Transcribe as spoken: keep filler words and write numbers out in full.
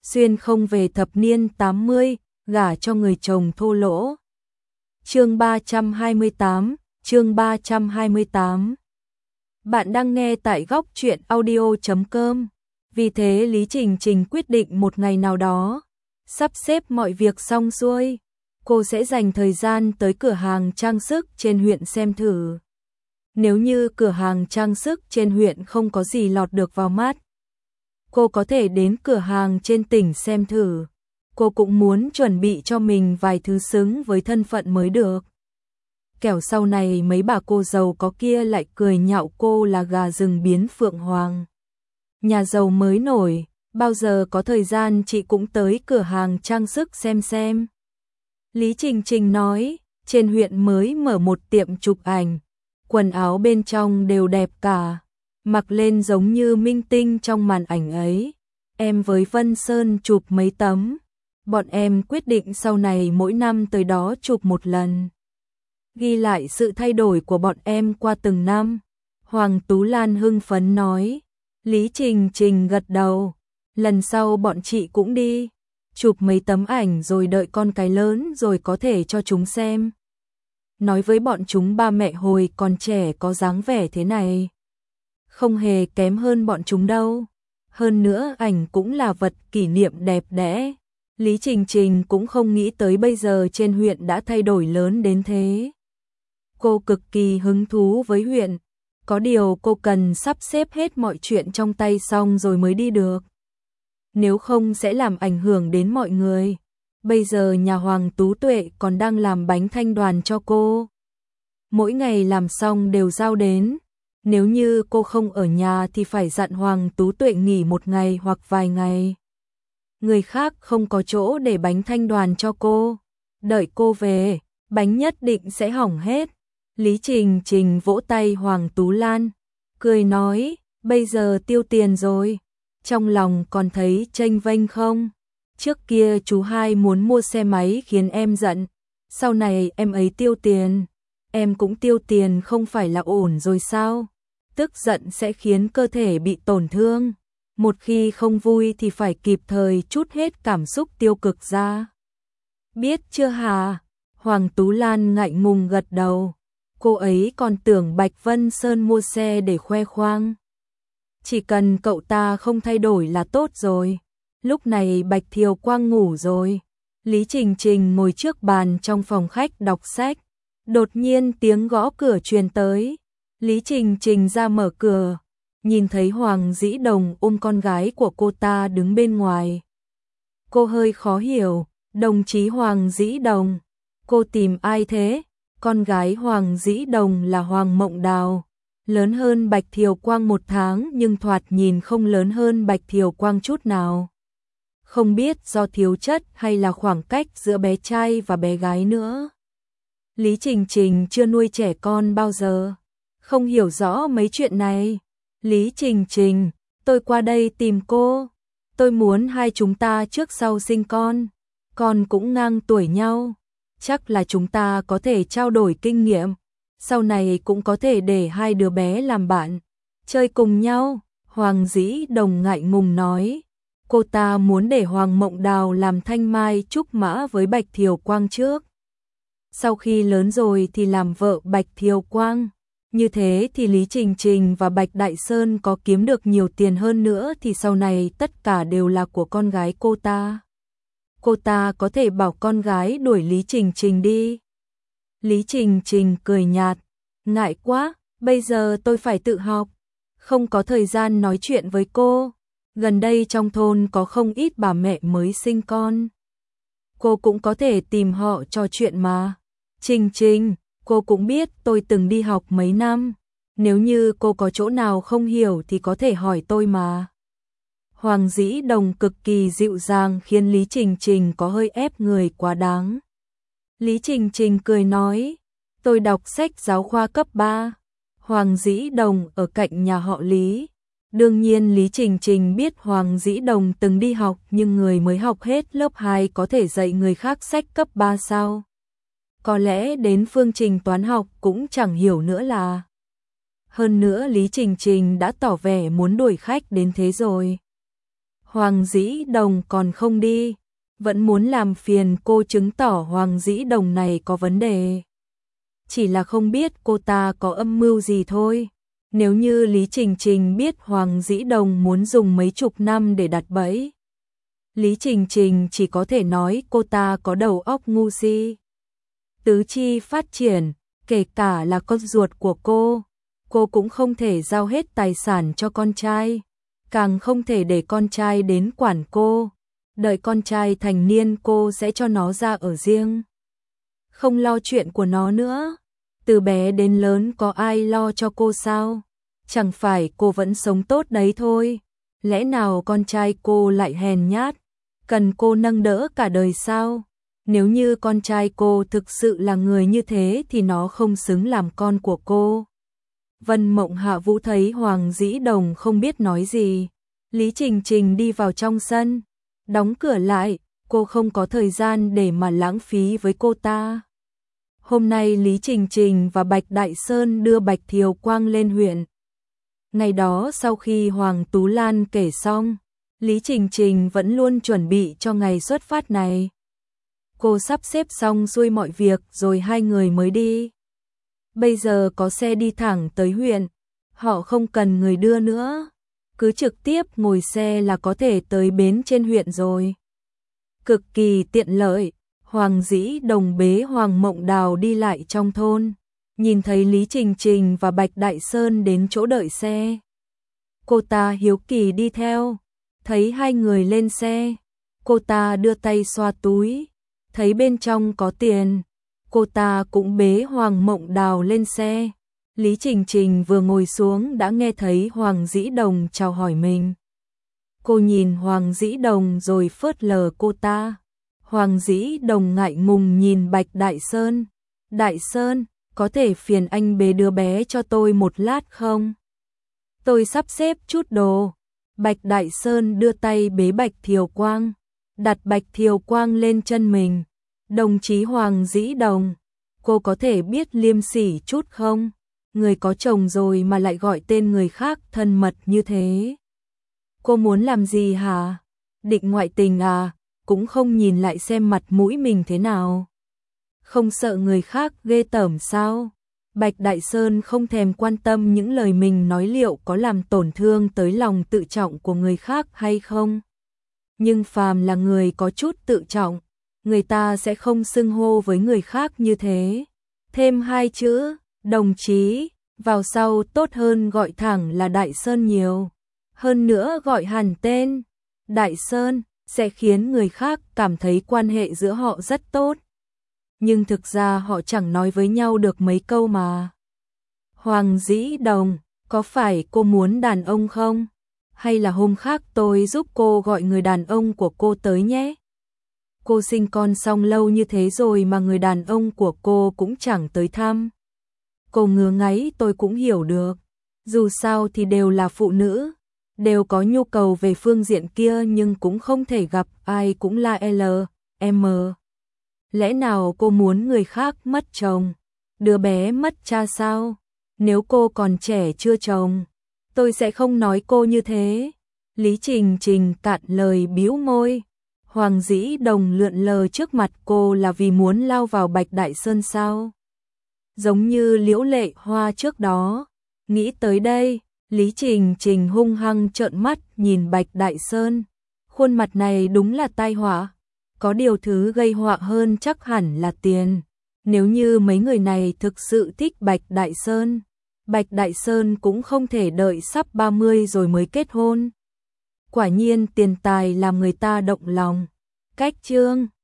xuyên không về thập niên tám mươi, gả cho người chồng thô lỗ. Chương ba trăm hai mươi tám, chương ba trăm hai mươi tám. Bạn đang nghe tại góc truyện audio chấm com. Vì thế Lý Trình Trình quyết định một ngày nào đó, sắp xếp mọi việc xong xuôi, cô sẽ dành thời gian tới cửa hàng trang sức trên huyện xem thử. Nếu như cửa hàng trang sức trên huyện không có gì lọt được vào mắt, cô có thể đến cửa hàng trên tỉnh xem thử. Cô cũng muốn chuẩn bị cho mình vài thứ xứng với thân phận mới được. Kẻo sau này mấy bà cô giàu có kia lại cười nhạo cô là gà rừng biến phượng hoàng. Nhà giàu mới nổi, bao giờ có thời gian chị cũng tới cửa hàng trang sức xem xem. Lý Trình Trình nói, trên huyện mới mở một tiệm chụp ảnh, quần áo bên trong đều đẹp cả, mặc lên giống như minh tinh trong màn ảnh ấy. Em với Vân Sơn chụp mấy tấm, bọn em quyết định sau này mỗi năm tới đó chụp một lần, ghi lại sự thay đổi của bọn em qua từng năm. Hoàng Tú Lan hưng phấn nói. Lý Trình Trình gật đầu, lần sau bọn chị cũng đi, chụp mấy tấm ảnh rồi đợi con cái lớn rồi có thể cho chúng xem. Nói với bọn chúng ba mẹ hồi còn trẻ có dáng vẻ thế này, không hề kém hơn bọn chúng đâu. Hơn nữa ảnh cũng là vật kỷ niệm đẹp đẽ. Lý Trình Trình cũng không nghĩ tới bây giờ trên huyện đã thay đổi lớn đến thế. Cô cực kỳ hứng thú với huyện. Có điều cô cần sắp xếp hết mọi chuyện trong tay xong rồi mới đi được. Nếu không sẽ làm ảnh hưởng đến mọi người. Bây giờ nhà Hoàng Tú Tuệ còn đang làm bánh thanh đoàn cho cô. Mỗi ngày làm xong đều giao đến. Nếu như cô không ở nhà thì phải dặn Hoàng Tú Tuệ nghỉ một ngày hoặc vài ngày. Người khác không có chỗ để bánh thanh đoàn cho cô. Đợi cô về, bánh nhất định sẽ hỏng hết. Lý Trình Trình vỗ tay Hoàng Tú Lan, cười nói, bây giờ tiêu tiền rồi, trong lòng còn thấy chênh vênh không? Trước kia chú hai muốn mua xe máy khiến em giận, sau này em ấy tiêu tiền, em cũng tiêu tiền không phải là ổn rồi sao? Tức giận sẽ khiến cơ thể bị tổn thương, một khi không vui thì phải kịp thời trút hết cảm xúc tiêu cực ra. Biết chưa hả? Hoàng Tú Lan ngại ngùng gật đầu. Cô ấy còn tưởng Bạch Vân Sơn mua xe để khoe khoang. Chỉ cần cậu ta không thay đổi là tốt rồi. Lúc này Bạch Thiều Quang ngủ rồi. Lý Trình Trình ngồi trước bàn trong phòng khách đọc sách. Đột nhiên tiếng gõ cửa truyền tới. Lý Trình Trình ra mở cửa, nhìn thấy Hoàng Dĩ Đồng ôm con gái của cô ta đứng bên ngoài. Cô hơi khó hiểu, đồng chí Hoàng Dĩ Đồng, cô tìm ai thế? Con gái Hoàng Dĩ Đồng là Hoàng Mộng Đào, lớn hơn Bạch Thiều Quang một tháng nhưng thoạt nhìn không lớn hơn Bạch Thiều Quang chút nào. Không biết do thiếu chất hay là khoảng cách giữa bé trai và bé gái nữa. Lý Trình Trình chưa nuôi trẻ con bao giờ, không hiểu rõ mấy chuyện này. Lý Trình Trình, tôi qua đây tìm cô, tôi muốn hai chúng ta trước sau sinh con, con cũng ngang tuổi nhau. Chắc là chúng ta có thể trao đổi kinh nghiệm, sau này cũng có thể để hai đứa bé làm bạn, chơi cùng nhau. Hoàng Dĩ Đồng ngại ngùng nói, cô ta muốn để Hoàng Mộng Đào làm thanh mai trúc mã với Bạch Thiều Quang trước. Sau khi lớn rồi thì làm vợ Bạch Thiều Quang. Như thế thì Lý Trình Trình và Bạch Đại Sơn có kiếm được nhiều tiền hơn nữa thì sau này tất cả đều là của con gái cô ta. Cô ta có thể bảo con gái đuổi Lý Trình Trình đi. Lý Trình Trình cười nhạt, ngại quá, bây giờ tôi phải tự học, không có thời gian nói chuyện với cô. Gần đây trong thôn có không ít bà mẹ mới sinh con, cô cũng có thể tìm họ trò chuyện mà. Trình Trình, cô cũng biết tôi từng đi học mấy năm, nếu như cô có chỗ nào không hiểu thì có thể hỏi tôi mà. Hoàng Dĩ Đồng cực kỳ dịu dàng khiến Lý Trình Trình có hơi ép người quá đáng. Lý Trình Trình cười nói, tôi đọc sách giáo khoa cấp ba. Hoàng Dĩ Đồng ở cạnh nhà họ Lý. Đương nhiên Lý Trình Trình biết Hoàng Dĩ Đồng từng đi học, nhưng người mới học hết lớp hai có thể dạy người khác sách cấp ba sao? Có lẽ đến phương trình toán học cũng chẳng hiểu nữa là. Hơn nữa Lý Trình Trình đã tỏ vẻ muốn đuổi khách đến thế rồi. Hoàng Dĩ Đồng còn không đi, vẫn muốn làm phiền cô chứng tỏ Hoàng Dĩ Đồng này có vấn đề. Chỉ là không biết cô ta có âm mưu gì thôi. Nếu như Lý Trình Trình biết Hoàng Dĩ Đồng muốn dùng mấy chục năm để đặt bẫy, Lý Trình Trình chỉ có thể nói cô ta có đầu óc ngu si. Tứ chi phát triển, kể cả là con ruột của cô, cô cũng không thể giao hết tài sản cho con trai, càng không thể để con trai đến quản cô. Đợi con trai thành niên cô sẽ cho nó ra ở riêng, không lo chuyện của nó nữa. Từ bé đến lớn có ai lo cho cô sao? Chẳng phải cô vẫn sống tốt đấy thôi. Lẽ nào con trai cô lại hèn nhát, cần cô nâng đỡ cả đời sao? Nếu như con trai cô thực sự là người như thế thì nó không xứng làm con của cô. Vân Mộng Hạ Vũ thấy Hoàng Dĩ Đồng không biết nói gì. Lý Trình Trình đi vào trong sân, đóng cửa lại, cô không có thời gian để mà lãng phí với cô ta. Hôm nay Lý Trình Trình và Bạch Đại Sơn đưa Bạch Thiều Quang lên huyện. Ngày đó sau khi Hoàng Tú Lan kể xong, Lý Trình Trình vẫn luôn chuẩn bị cho ngày xuất phát này. Cô sắp xếp xong xuôi mọi việc rồi hai người mới đi. Bây giờ có xe đi thẳng tới huyện, họ không cần người đưa nữa, cứ trực tiếp ngồi xe là có thể tới bến trên huyện rồi. Cực kỳ tiện lợi. Hoàng Dĩ Đồng bế Hoàng Mộng Đào đi lại trong thôn, nhìn thấy Lý Trình Trình và Bạch Đại Sơn đến chỗ đợi xe. Cô ta hiếu kỳ đi theo, thấy hai người lên xe, cô ta đưa tay xoa túi, thấy bên trong có tiền, cô ta cũng bế Hoàng Mộng Đào lên xe. Lý Trình Trình vừa ngồi xuống đã nghe thấy Hoàng Dĩ Đồng chào hỏi mình. Cô nhìn Hoàng Dĩ Đồng rồi phớt lờ cô ta. Hoàng Dĩ Đồng ngại ngùng nhìn Bạch Đại Sơn. Đại Sơn, có thể phiền anh bế đứa bé cho tôi một lát không? Tôi sắp xếp chút đồ. Bạch Đại Sơn đưa tay bế Bạch Thiều Quang, đặt Bạch Thiều Quang lên chân mình. Đồng chí Hoàng Dĩ Đồng, cô có thể biết liêm sỉ chút không? Người có chồng rồi mà lại gọi tên người khác thân mật như thế. Cô muốn làm gì hả? Định ngoại tình à? Cũng không nhìn lại xem mặt mũi mình thế nào. Không sợ người khác ghê tởm sao? Bạch Đại Sơn không thèm quan tâm những lời mình nói liệu có làm tổn thương tới lòng tự trọng của người khác hay không. Nhưng phàm là người có chút tự trọng, người ta sẽ không xưng hô với người khác như thế. Thêm hai chữ, đồng chí, vào sau tốt hơn gọi thẳng là Đại Sơn nhiều. Hơn nữa gọi hẳn tên, Đại Sơn, sẽ khiến người khác cảm thấy quan hệ giữa họ rất tốt. Nhưng thực ra họ chẳng nói với nhau được mấy câu mà. Hoàng Dĩ Đồng, có phải cô muốn đàn ông không? Hay là hôm khác tôi giúp cô gọi người đàn ông của cô tới nhé? Cô sinh con xong lâu như thế rồi mà người đàn ông của cô cũng chẳng tới thăm. Cô ngứa ngáy tôi cũng hiểu được. Dù sao thì đều là phụ nữ, đều có nhu cầu về phương diện kia nhưng cũng không thể gặp ai cũng là L, M. Lẽ nào cô muốn người khác mất chồng, đứa bé mất cha sao? Nếu cô còn trẻ chưa chồng, tôi sẽ không nói cô như thế. Lý Trình Trình cạn lời bĩu môi. Hoàng Dĩ Đồng lượn lờ trước mặt cô là vì muốn lao vào Bạch Đại Sơn sao? Giống như Liễu Lệ Hoa trước đó. Nghĩ tới đây, Lý Trình Trình hung hăng trợn mắt nhìn Bạch Đại Sơn. Khuôn mặt này đúng là tai họa. Có điều thứ gây họa hơn chắc hẳn là tiền. Nếu như mấy người này thực sự thích Bạch Đại Sơn, Bạch Đại Sơn cũng không thể đợi sắp ba mươi rồi mới kết hôn. Quả nhiên tiền tài làm người ta động lòng. Cách chương